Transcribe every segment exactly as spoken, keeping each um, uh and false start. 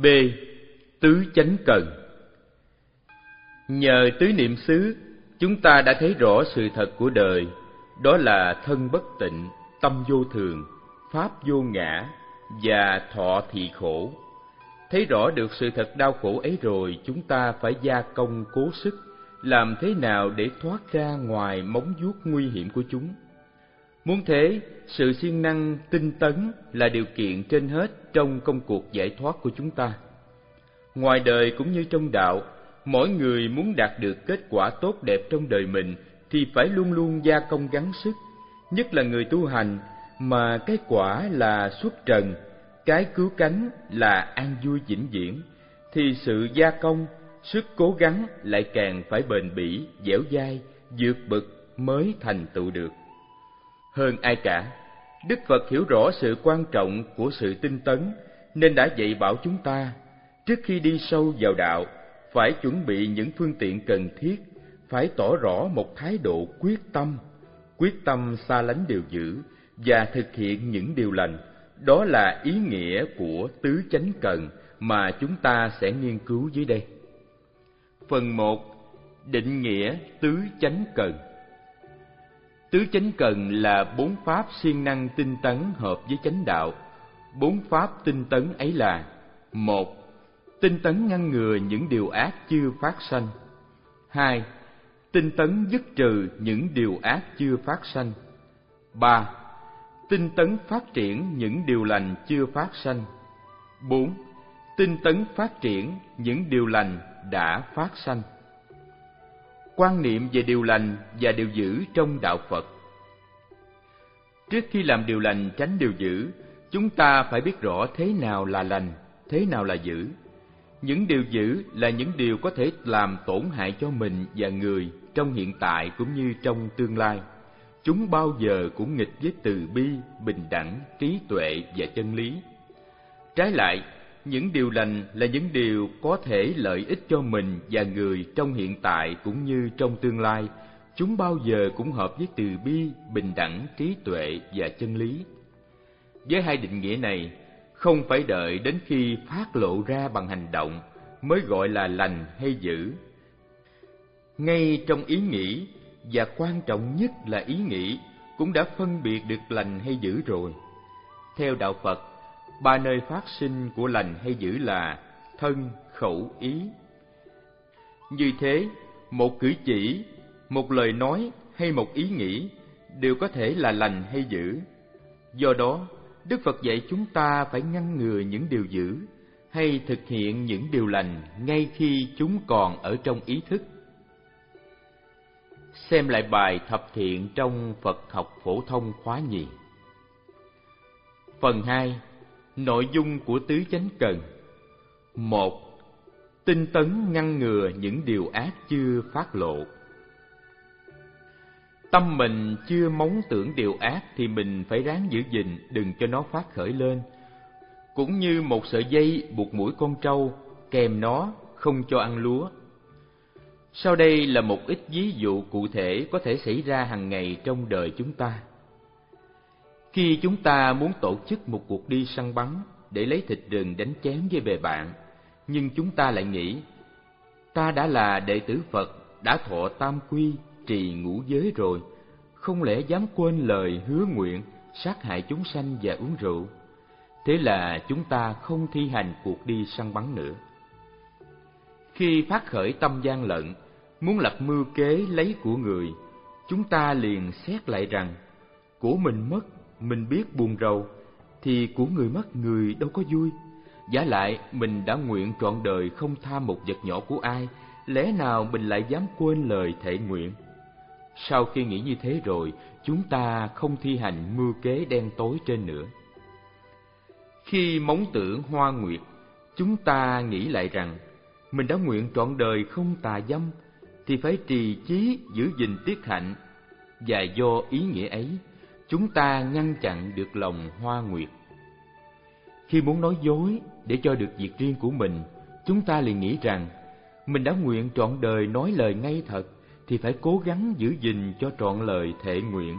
B. Tứ chánh cần. Nhờ tứ niệm xứ, chúng ta đã thấy rõ sự thật của đời, đó là thân bất tịnh, tâm vô thường, pháp vô ngã và thọ thị khổ. Thấy rõ được sự thật đau khổ ấy rồi, chúng ta phải gia công cố sức, làm thế nào để thoát ra ngoài móng vuốt nguy hiểm của chúng. Muốn thế, sự siêng năng tinh tấn là điều kiện trên hết trong công cuộc giải thoát của chúng ta. Ngoài đời cũng như trong đạo, mỗi người muốn đạt được kết quả tốt đẹp trong đời mình thì phải luôn luôn gia công gắng sức, nhất là người tu hành mà cái quả là xuất trần, cái cứu cánh là an vui vĩnh viễn, thì sự gia công, sức cố gắng lại càng phải bền bỉ, dẻo dai, vượt bậc mới thành tựu được. Hơn ai cả, Đức Phật hiểu rõ sự quan trọng của sự tinh tấn, nên đã dạy bảo chúng ta, trước khi đi sâu vào đạo, phải chuẩn bị những phương tiện cần thiết, phải tỏ rõ một thái độ quyết tâm, quyết tâm xa lánh điều dữ và thực hiện những điều lành. Đó là ý nghĩa của tứ chánh cần mà chúng ta sẽ nghiên cứu dưới đây. Phần một. Định nghĩa tứ chánh cần. Tứ chánh cần là bốn pháp siêng năng tinh tấn hợp với chánh đạo. Bốn pháp tinh tấn ấy là: một. Tinh tấn ngăn ngừa những điều ác chưa phát sanh. Hai. Tinh tấn dứt trừ những điều ác chưa phát sanh. Ba. Tinh tấn phát triển những điều lành chưa phát sanh. Bốn. Tinh tấn phát triển những điều lành đã phát sanh. Quan niệm về điều lành và điều dữ trong đạo Phật. Trước khi làm điều lành tránh điều dữ, chúng ta phải biết rõ thế nào là lành, thế nào là dữ. Những điều dữ là những điều có thể làm tổn hại cho mình và người trong hiện tại cũng như trong tương lai. Chúng bao giờ cũng nghịch với từ bi, bình đẳng, trí tuệ và chân lý. Trái lại, những điều lành là những điều có thể lợi ích cho mình và người trong hiện tại cũng như trong tương lai. Chúng bao giờ cũng hợp với từ bi, bình đẳng, trí tuệ và chân lý. Với hai định nghĩa này, không phải đợi đến khi phát lộ ra bằng hành động mới gọi là lành hay dữ. Ngay trong ý nghĩ, và quan trọng nhất là ý nghĩ, cũng đã phân biệt được lành hay dữ rồi. Theo đạo Phật, ba nơi phát sinh của lành hay dữ là thân, khẩu, ý. Như thế, một cử chỉ, một lời nói hay một ý nghĩ đều có thể là lành hay dữ. Do đó, Đức Phật dạy chúng ta phải ngăn ngừa những điều dữ hay thực hiện những điều lành ngay khi chúng còn ở trong ý thức. Xem lại bài thập thiện trong Phật học phổ thông khóa nhì. Phần hai. Nội dung của tứ chánh cần. Một. Tinh tấn ngăn ngừa những điều ác chưa phát lộ. Tâm mình chưa móng tưởng điều ác thì mình phải ráng giữ gìn, đừng cho nó phát khởi lên. Cũng như một sợi dây buộc mũi con trâu, kèm nó không cho ăn lúa. Sau đây là một ít ví dụ cụ thể có thể xảy ra hàng ngày trong đời chúng ta. Khi chúng ta muốn tổ chức một cuộc đi săn bắn để lấy thịt rừng đánh chén với bè bạn, nhưng chúng ta lại nghĩ, ta đã là đệ tử Phật, đã thọ tam quy, trì ngũ giới rồi, không lẽ dám quên lời hứa nguyện sát hại chúng sanh và uống rượu. Thế là chúng ta không thi hành cuộc đi săn bắn nữa. Khi phát khởi tâm gian lận, muốn lập mưu kế lấy của người, chúng ta liền xét lại rằng, của mình mất, mình biết buồn rầu, thì của người mất người đâu có vui. Vả lại, mình đã nguyện trọn đời không tham một vật nhỏ của ai, lẽ nào mình lại dám quên lời thệ nguyện? Sau khi nghĩ như thế rồi, chúng ta không thi hành mưu kế đen tối trên nữa. Khi móng tưởng hoa nguyệt, chúng ta nghĩ lại rằng, mình đã nguyện trọn đời không tà dâm, thì phải trì chí giữ gìn tiết hạnh, và do ý nghĩa ấy, chúng ta ngăn chặn được lòng hoa nguyệt. Khi muốn nói dối để cho được việc riêng của mình, chúng ta liền nghĩ rằng, mình đã nguyện trọn đời nói lời ngay thật, thì phải cố gắng giữ gìn cho trọn lời thệ nguyện.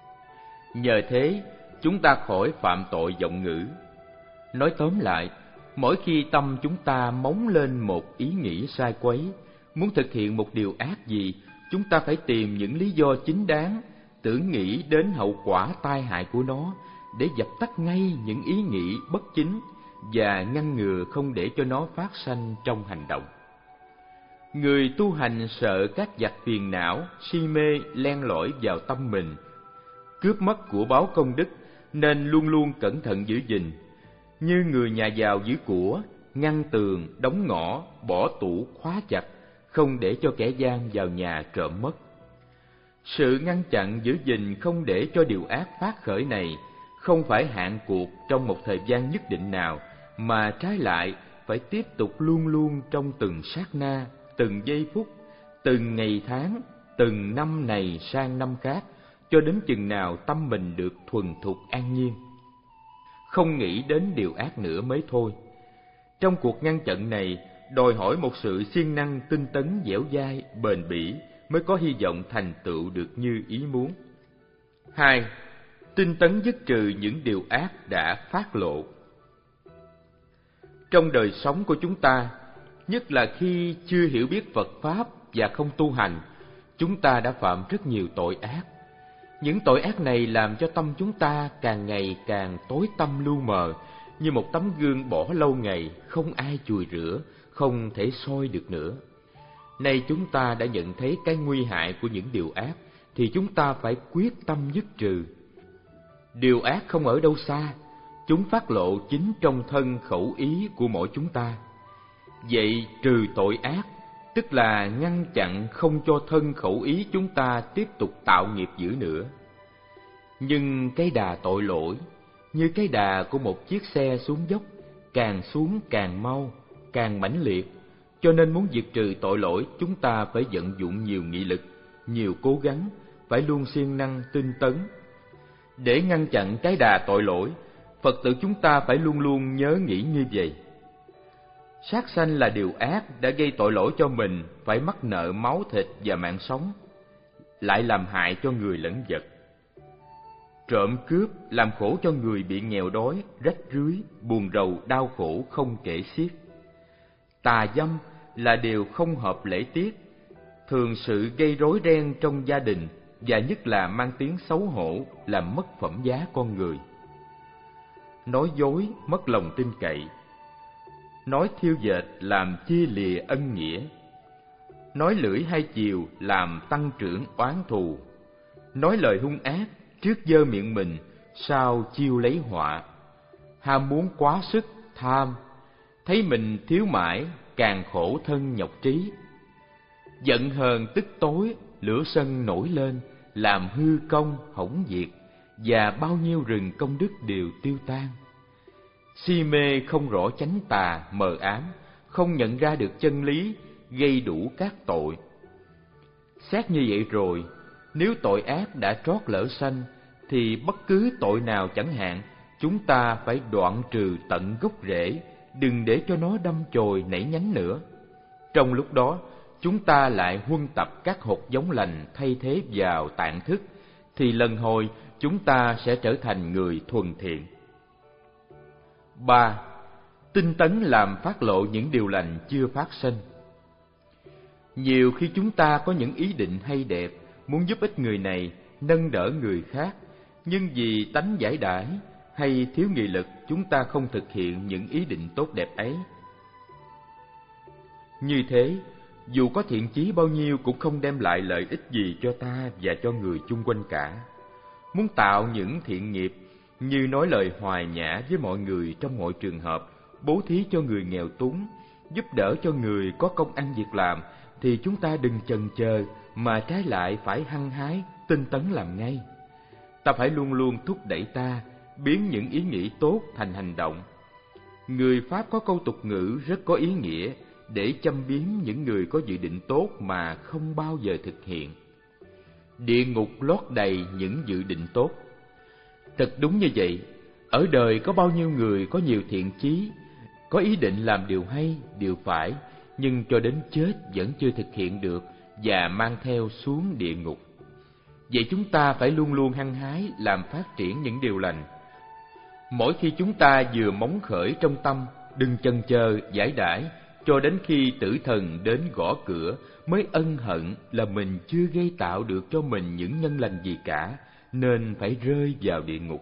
Nhờ thế, chúng ta khỏi phạm tội vọng ngữ. Nói tóm lại, Mỗi khi tâm chúng ta móng lên một ý nghĩ sai quấy, muốn thực hiện một điều ác gì, chúng ta phải tìm những lý do chính đáng, tưởng nghĩ đến hậu quả tai hại của nó, để dập tắt ngay những ý nghĩ bất chính và ngăn ngừa không để cho nó phát sanh trong hành động. Người tu hành sợ các vặt phiền não, si mê len lỏi vào tâm mình, cướp mất của báo công đức, nên luôn luôn cẩn thận giữ gìn. Như người nhà giàu giữ của, ngăn tường, đóng ngõ, bỏ tủ khóa chặt, không để cho kẻ gian vào nhà trộm mất. Sự ngăn chặn giữ gìn không để cho điều ác phát khởi này không phải hạn cuộc trong một thời gian nhất định nào, mà trái lại phải tiếp tục luôn luôn trong từng sát na, từng giây phút, từng ngày tháng, từng năm này sang năm khác, cho đến chừng nào tâm mình được thuần thục an nhiên. Không nghĩ đến điều ác nữa mới thôi. Trong cuộc ngăn chặn này, đòi hỏi một sự siêng năng, tinh tấn, dẻo dai, bền bỉ mới có hy vọng thành tựu được như ý muốn. Hai, tinh tấn dứt trừ những điều ác đã phát lộ. Trong đời sống của chúng ta, nhất là khi chưa hiểu biết Phật Pháp và không tu hành, chúng ta đã phạm rất nhiều tội ác. Những tội ác này làm cho tâm chúng ta càng ngày càng tối tăm lu mờ, như một tấm gương bỏ lâu ngày, không ai chùi rửa, không thể soi được nữa. Nay chúng ta đã nhận thấy cái nguy hại của những điều ác, thì chúng ta phải quyết tâm dứt trừ. Điều ác không ở đâu xa, chúng phát lộ chính trong thân khẩu ý của mỗi chúng ta. Vậy trừ tội ác, tức là ngăn chặn không cho thân khẩu ý chúng ta tiếp tục tạo nghiệp dữ nữa. Nhưng cái đà tội lỗi, như cái đà của một chiếc xe xuống dốc, càng xuống càng mau, càng mãnh liệt. Cho nên muốn diệt trừ tội lỗi, chúng ta phải vận dụng nhiều nghị lực, nhiều cố gắng, phải luôn siêng năng tinh tấn. Để ngăn chặn cái đà tội lỗi, Phật tử chúng ta phải luôn luôn nhớ nghĩ như vậy. Sát sanh là điều ác đã gây tội lỗi cho mình, phải mắc nợ máu thịt và mạng sống, lại làm hại cho người lẫn vật. Trộm cướp làm khổ cho người bị nghèo đói, rách rưới, buồn rầu, đau khổ không kể xiết. Tà dâm là điều không hợp lễ tiết, thường sự gây rối ren trong gia đình, và nhất là mang tiếng xấu hổ, làm mất phẩm giá con người. Nói dối mất lòng tin cậy, nói thiêu dệt làm chia lìa ân nghĩa, nói lưỡi hai chiều làm tăng trưởng oán thù, nói lời hung ác trước dơ miệng mình, sau chiêu lấy họa. Ham muốn quá sức, tham, thấy mình thiếu mãi, càng khổ thân nhọc trí. Giận hờn tức tối, lửa sân nổi lên, làm hư công hỏng việc, và bao nhiêu rừng công đức đều tiêu tan. Si mê không rõ chánh tà, mờ ám, không nhận ra được chân lý, gây đủ các tội. Xét như vậy rồi, nếu tội ác đã trót lỡ sanh, thì bất cứ tội nào chẳng hạn, chúng ta phải đoạn trừ tận gốc rễ, đừng để cho nó đâm chồi nảy nhánh nữa. Trong lúc đó, chúng ta lại huân tập các hột giống lành thay thế vào tạng thức, thì lần hồi chúng ta sẽ trở thành người thuần thiện. Ba. Tinh tấn làm phát lộ những điều lành chưa phát sinh. Nhiều khi chúng ta có những ý định hay đẹp, muốn giúp ích người này, nâng đỡ người khác, nhưng vì tánh giải đãi hay thiếu nghị lực, chúng ta không thực hiện những ý định tốt đẹp ấy. Như thế, dù có thiện chí bao nhiêu cũng không đem lại lợi ích gì cho ta và cho người chung quanh cả. Muốn tạo những thiện nghiệp như nói lời hòa nhã với mọi người trong mọi trường hợp, bố thí cho người nghèo túng, giúp đỡ cho người có công ăn việc làm, thì chúng ta đừng chần chờ, mà trái lại phải hăng hái, tinh tấn làm ngay. Ta phải luôn luôn thúc đẩy ta, biến những ý nghĩ tốt thành hành động. Người Pháp có câu tục ngữ rất có ý nghĩa để châm biếm những người có dự định tốt mà không bao giờ thực hiện. Địa ngục lót đầy những dự định tốt. Thật đúng như vậy, ở đời có bao nhiêu người có nhiều thiện chí, có ý định làm điều hay, điều phải, nhưng cho đến chết vẫn chưa thực hiện được và mang theo xuống địa ngục. Vậy chúng ta phải luôn luôn hăng hái làm phát triển những điều lành. Mỗi khi chúng ta vừa móng khởi trong tâm, đừng chần chờ giải đãi cho đến khi tử thần đến gõ cửa mới ân hận là mình chưa gây tạo được cho mình những nhân lành gì cả, nên phải rơi vào địa ngục.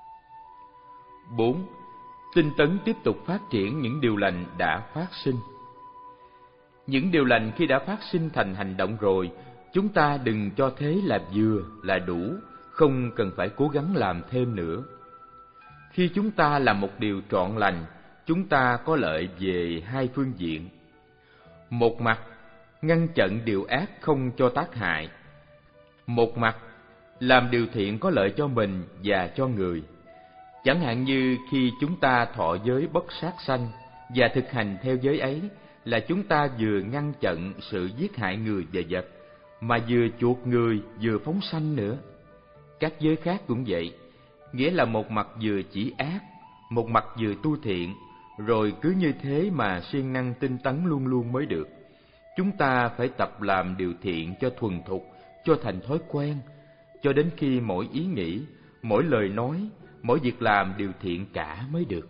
Bốn. Tinh tấn tiếp tục phát triển những điều lành đã phát sinh. Những điều lành khi đã phát sinh thành hành động rồi, chúng ta đừng cho thế là vừa, là đủ, không cần phải cố gắng làm thêm nữa. Khi chúng ta làm một điều trọn lành, chúng ta có lợi về hai phương diện. Một mặt, ngăn chặn điều ác không cho tác hại. Một mặt, làm điều thiện có lợi cho mình và cho người. Chẳng hạn như khi chúng ta thọ giới bất sát sanh và thực hành theo giới ấy, là chúng ta vừa ngăn chặn sự giết hại người và vật, mà vừa chuộc người vừa phóng sanh nữa. Các giới khác cũng vậy, nghĩa là một mặt vừa chỉ ác, một mặt vừa tu thiện, rồi cứ như thế mà siêng năng tinh tấn luôn luôn mới được. Chúng ta phải tập làm điều thiện cho thuần thục, cho thành thói quen, cho đến khi mỗi ý nghĩ, mỗi lời nói, mỗi việc làm đều thiện cả mới được.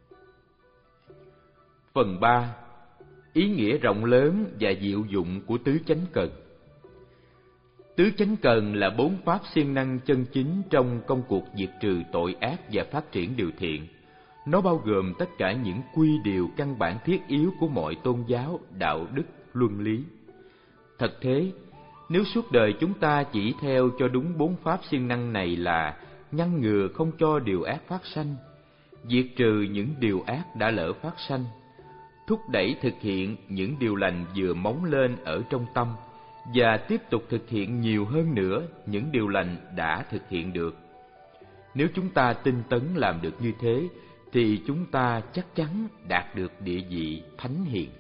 Phần ba. Ý nghĩa rộng lớn và diệu dụng của tứ chánh cần. Tứ chánh cần là bốn pháp siêng năng chân chính trong công cuộc diệt trừ tội ác và phát triển điều thiện. Nó bao gồm tất cả những quy điều căn bản thiết yếu của mọi tôn giáo, đạo đức, luân lý. Thật thế, nếu suốt đời chúng ta chỉ theo cho đúng bốn pháp siêng năng này là ngăn ngừa không cho điều ác phát sanh, diệt trừ những điều ác đã lỡ phát sanh, thúc đẩy thực hiện những điều lành vừa móng lên ở trong tâm, và tiếp tục thực hiện nhiều hơn nữa những điều lành đã thực hiện được. Nếu chúng ta tinh tấn làm được như thế, thì chúng ta chắc chắn đạt được địa vị thánh hiền.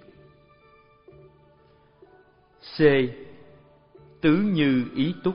C. Tứ như ý túc.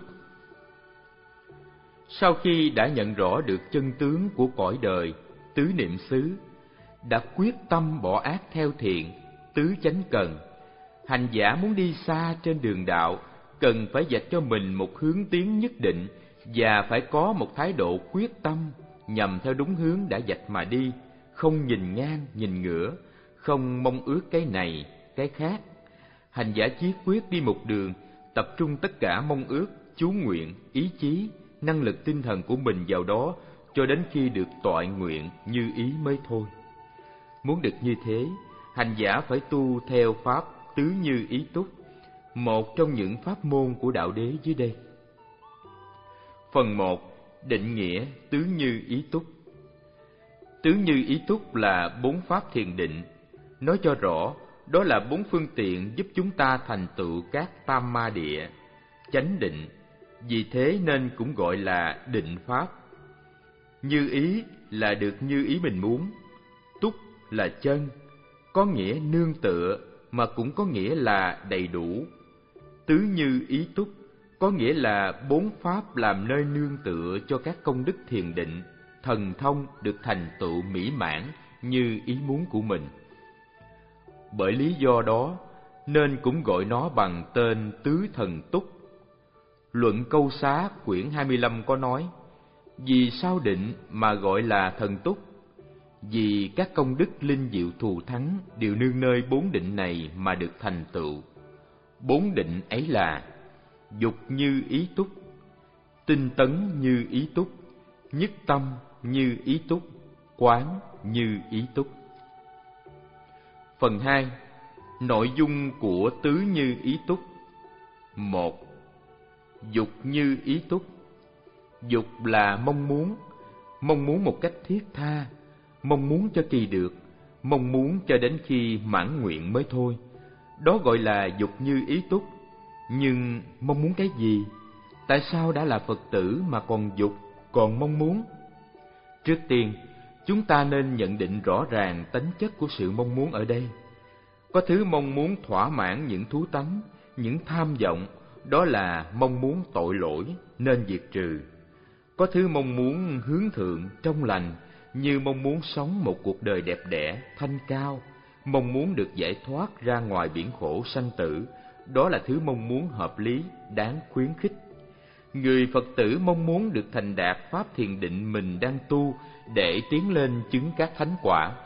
Sau khi đã nhận rõ được chân tướng của cõi đời, tứ niệm xứ, đã quyết tâm bỏ ác theo thiện, tứ chánh cần, hành giả muốn đi xa trên đường đạo, cần phải vạch cho mình một hướng tiến nhất định và phải có một thái độ quyết tâm nhằm theo đúng hướng đã vạch mà đi, không nhìn ngang, nhìn ngửa, không mong ước cái này, cái khác. Hành giả chí quyết đi một đường, tập trung tất cả mong ước, chú nguyện, ý chí, năng lực tinh thần của mình vào đó cho đến khi được toại nguyện như ý mới thôi. Muốn được như thế, hành giả phải tu theo pháp tứ như ý túc, một trong những pháp môn của đạo đế dưới đây. Phần một. Định nghĩa tứ như ý túc. Tứ như ý túc là bốn pháp thiền định. Nói cho rõ, đó là bốn phương tiện giúp chúng ta thành tựu các tam ma địa, chánh định, vì thế nên cũng gọi là định pháp. Như ý là được như ý mình muốn, túc là chân, có nghĩa nương tựa mà cũng có nghĩa là đầy đủ. Tứ như ý túc có nghĩa là bốn pháp làm nơi nương tựa cho các công đức thiền định, thần thông được thành tựu mỹ mãn như ý muốn của mình. Bởi lý do đó nên cũng gọi nó bằng tên tứ thần túc. Luận Câu Xá quyển hai mươi lăm có nói: vì sao định mà gọi là thần túc? Vì các công đức linh diệu thù thắng đều nương nơi bốn định này mà được thành tựu. Bốn định ấy là dục như ý túc, tinh tấn như ý túc, nhất tâm như ý túc, quán như ý túc. Phần hai. Nội dung của tứ như ý túc. Một. Dục như ý túc. Dục là mong muốn, mong muốn một cách thiết tha, mong muốn cho kỳ được, mong muốn cho đến khi mãn nguyện mới thôi. Đó gọi là dục như ý túc. Nhưng mong muốn cái gì? Tại sao đã là Phật tử mà còn dục, còn mong muốn? Trước tiên, chúng ta nên nhận định rõ ràng tính chất của sự mong muốn ở đây. Có thứ mong muốn thỏa mãn những thú tánh, những tham vọng, đó là mong muốn tội lỗi nên diệt trừ. Có thứ mong muốn hướng thượng, trong lành, như mong muốn sống một cuộc đời đẹp đẽ, thanh cao, mong muốn được giải thoát ra ngoài biển khổ sanh tử, đó là thứ mong muốn hợp lý, đáng khuyến khích. Người Phật tử mong muốn được thành đạt pháp thiền định mình đang tu để tiến lên chứng các thánh quả,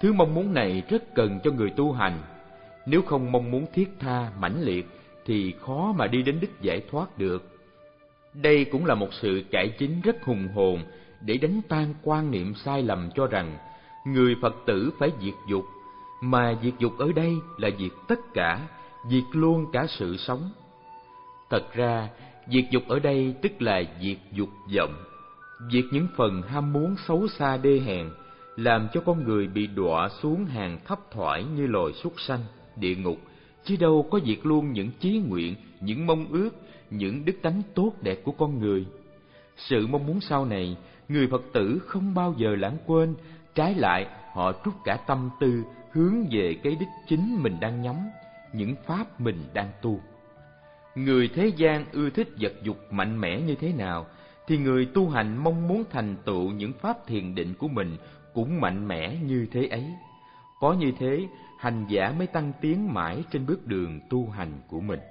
Thứ mong muốn này rất cần cho người tu hành. Nếu không mong muốn thiết tha, mãnh liệt thì khó mà đi đến đích giải thoát được. Đây cũng là một sự cải chính rất hùng hồn để đánh tan quan niệm sai lầm cho rằng người Phật tử phải diệt dục, mà diệt dục ở đây là diệt tất cả, diệt luôn cả sự sống. Thật ra, diệt dục ở đây tức là diệt dục vọng, diệt những phần ham muốn xấu xa đê hèn, làm cho con người bị đọa xuống hàng thấp thoải như loài súc sanh, địa ngục, chứ đâu có diệt luôn những chí nguyện, những mong ước, những đức tánh tốt đẹp của con người. Sự mong muốn sau này, người Phật tử không bao giờ lãng quên, trái lại họ trút cả tâm tư hướng về cái đích chính mình đang nhắm, những pháp mình đang tu. Người thế gian ưa thích vật dục mạnh mẽ như thế nào, thì người tu hành mong muốn thành tựu những pháp thiền định của mình cũng mạnh mẽ như thế ấy. Có như thế, hành giả mới tăng tiến mãi trên bước đường tu hành của mình.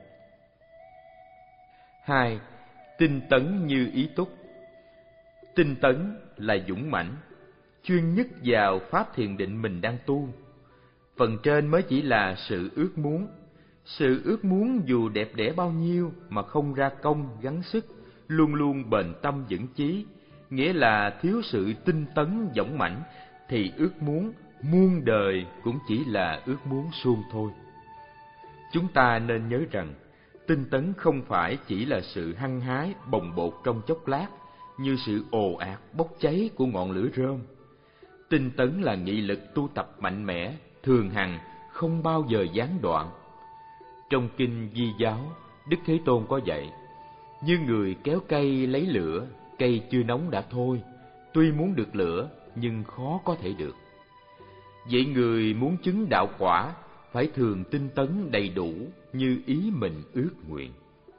Hai, tinh tấn như ý túc. Tinh tấn là dũng mãnh, chuyên nhất vào pháp thiền định mình đang tu. Phần trên mới chỉ là sự ước muốn. Sự ước muốn dù đẹp đẽ bao nhiêu mà không ra công gắng sức, luôn luôn bền tâm vững chí, nghĩa là thiếu sự tinh tấn dũng mãnh, thì ước muốn muôn đời cũng chỉ là ước muốn suông thôi. Chúng ta nên nhớ rằng, tinh tấn không phải chỉ là sự hăng hái bồng bột trong chốc lát, như sự ồ ạt bốc cháy của ngọn lửa rơm. Tinh tấn là nghị lực tu tập mạnh mẽ, thường hằng, không bao giờ gián đoạn. Trong kinh Di Giáo, Đức Thế Tôn có dạy: như người kéo cây lấy lửa, cây chưa nóng đã thôi, tuy muốn được lửa nhưng khó có thể được. Vậy người muốn chứng đạo quả phải thường tinh tấn đầy đủ như ý mình ước nguyện.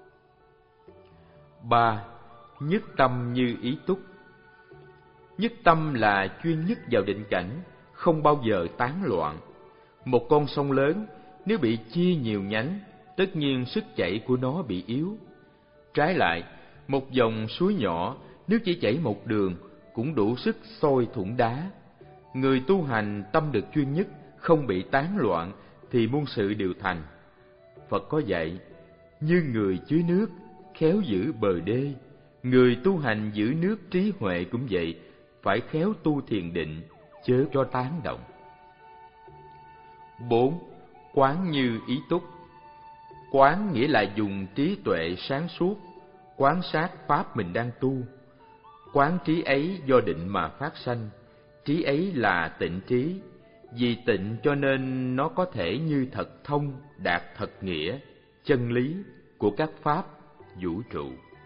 Ba, nhất tâm như ý túc. Nhất tâm là chuyên nhất vào định cảnh, không bao giờ tán loạn. Một con sông lớn nếu bị chia nhiều nhánh, tất nhiên sức chảy của nó bị yếu. Trái lại, một dòng suối nhỏ nếu chỉ chảy một đường cũng đủ sức sôi thủng đá. Người tu hành tâm được chuyên nhất, không bị tán loạn thì muôn sự đều thành. Phật có dạy: như người chứa nước, khéo giữ bờ đê. Người tu hành giữ nước trí huệ cũng vậy, phải khéo tu thiền định, chớ cho tán động. Bốn, quán như ý túc. Quán nghĩa là dùng trí tuệ sáng suốt, quán sát pháp mình đang tu. Quán trí ấy do định mà phát sanh, trí ấy là tịnh trí. Vì tịnh cho nên nó có thể như thật thông, đạt thật nghĩa, chân lý của các pháp vũ trụ.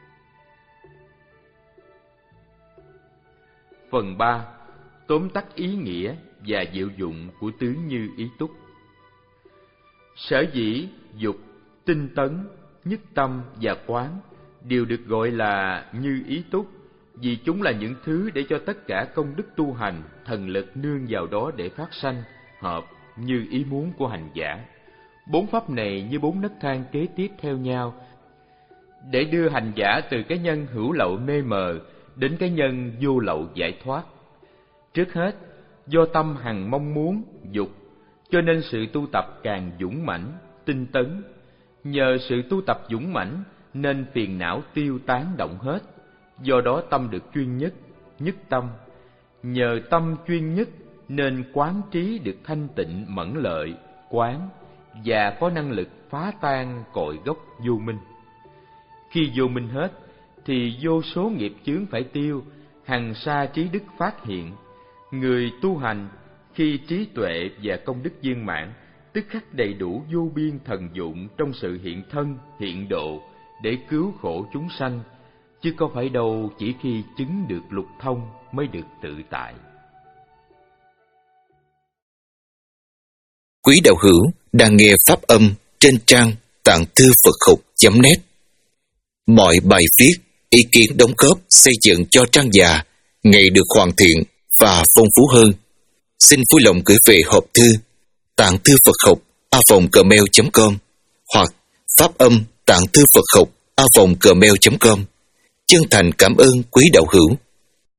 Phần ba, tóm tắt ý nghĩa và diệu dụng của tướng như ý túc. Sở dĩ dục, tinh tấn, nhất tâm và quán đều được gọi là như ý túc, vì chúng là những thứ để cho tất cả công đức tu hành, thần lực nương vào đó để phát sanh, hợp như ý muốn của hành giả. Bốn pháp này như bốn nấc thang kế tiếp theo nhau, để đưa hành giả từ cái nhân hữu lậu mê mờ đến cái nhân vô lậu giải thoát. Trước hết, do tâm hằng mong muốn, dục, cho nên sự tu tập càng dũng mãnh, tinh tấn. Nhờ sự tu tập dũng mãnh nên phiền não tiêu tán động hết, do đó tâm được chuyên nhất, nhất tâm. Nhờ tâm chuyên nhất nên quán trí được thanh tịnh mẫn lợi, quán, và có năng lực phá tan cội gốc vô minh. Khi vô minh hết, thì vô số nghiệp chướng phải tiêu, hằng sa trí đức phát hiện. Người tu hành khi trí tuệ và công đức viên mãn, tức khắc đầy đủ vô biên thần dụng trong sự hiện thân, hiện độ để cứu khổ chúng sanh, chứ có phải đâu chỉ khi chứng được lục thông mới được tự tại. Quý đạo hữu đang nghe pháp âm trên trang tạng thư Phật học chấm net. Mọi bài viết, ý kiến đóng góp xây dựng cho trang già ngày được hoàn thiện và phong phú hơn. Xin vui lòng gửi về hộp thư tạng thư Phật học a vòng gmail chấm com hoặc pháp âm tạng thư Phật học a vòng gmail chấm com. Chân thành cảm ơn quý đạo hữu.